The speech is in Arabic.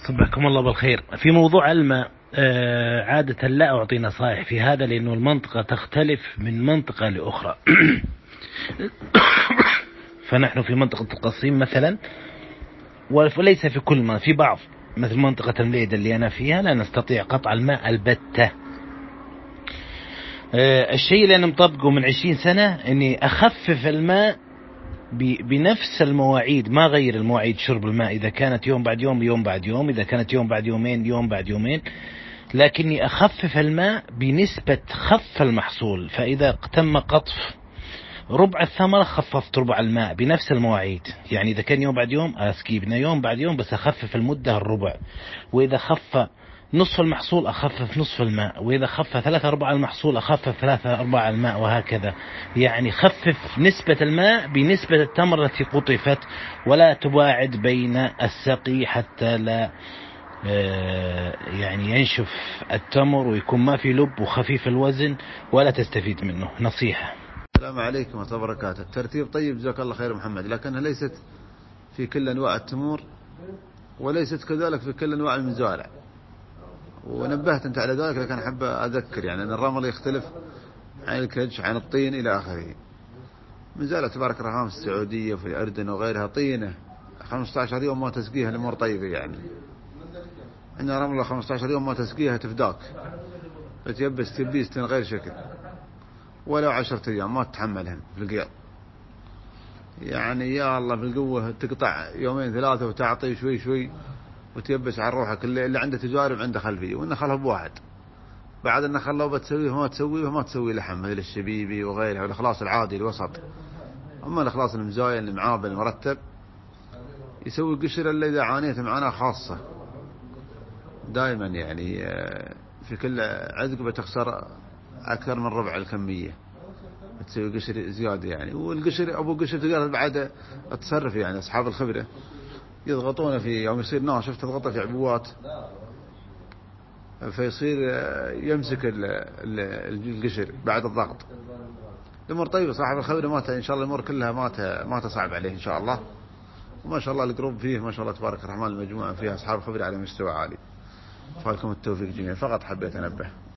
صبحكم الله بالخير. في موضوع الماء، عادة لا أعطي نصائح في هذا لأنه المنطقة تختلف من منطقة لأخرى. فنحن في منطقة القصيم مثلا، وليس في كل ما، في بعض مثل منطقة المليدة اللي أنا فيها لا نستطيع قطع الماء البتة. الشيء اللي أنا مطبقه من 20 سنة أني أخفف الماء بنفس المواعيد، ما غير المواعيد شرب الماء، إذا كانت يوم بعد يوم يوم بعد يوم، إذا كانت يوم بعد يومين يوم بعد يومين، لكني أخفف الماء بنسبة خف المحصول. فإذا تم قطف ربع الثمرة خففت ربع الماء بنفس المواعيد، يعني إذا كان يوم بعد يوم أسكيبنا يوم بعد يوم بس أخفف المدة الربع، وإذا خف نصف المحصول أخفف نصف الماء، وإذا خف 3/4 المحصول أخفف 3/4 الماء، وهكذا. يعني خفف نسبة الماء بنسبة التمر التي قطفت، ولا تباعد بين السقي حتى لا يعني ينشف التمر ويكون ما في لب وخفيف الوزن ولا تستفيد منه. نصيحة. السلام عليكم ورحمة الله وبركاته. الترتيب طيب جزاك الله خير محمد، لكنها ليست في كل أنواع التمور، وليست كذلك في كل أنواع المزارع. ونبهت أنت على ذلك، لكن أحب أذكر يعني أن الرمل يختلف عن الكدش عن الطين إلى آخره. مزارع تبارك الرحمن في السعودية وفي الأردن وغيرها طينة 15 يوم ما تسقيها الأمور طيبة. يعني عندنا رملة 15 يوم ما تسقيها تفداك، فتيبس تبيس غير شكل، ولو 10 أيام ما تتحملهم في القيام. يعني يا الله بالقوة تقطع يومين ثلاثة وتعطي شوي شوي وتيبس على روحك. اللي عنده تجارب عنده خلفية، والنخل بواحد. بعد النخل لو بتسويه ما تسوي لحم مثل الشبيبي وغيرها، والإخلاص العادي الوسط. أما الإخلاص المزاين المعابل المرتب يسوي قشر إلا إذا عانيت معاناة خاصة. دائما يعني في كل عذق بتخسر أكثر من ربع الكمية، تسوي قشر زيادة يعني. والقشر أبو قشر تقدر بعد التصرف، يعني أصحاب الخبرة يضغطونه في يوم يصير ناشف تضغطه في عبوات فيصير يمسك القشر بعد الضغط. الأمور طيبة، صاحب الخبرة ما إن شاء الله الأمور كلها ما تصعب عليه إن شاء الله. وما شاء الله الجروب فيه ما شاء الله تبارك الرحمن، المجموعة فيها أصحاب خبرة على مستوى عالي. فالكم التوفيق جميعا. فقط حبيت أنبه.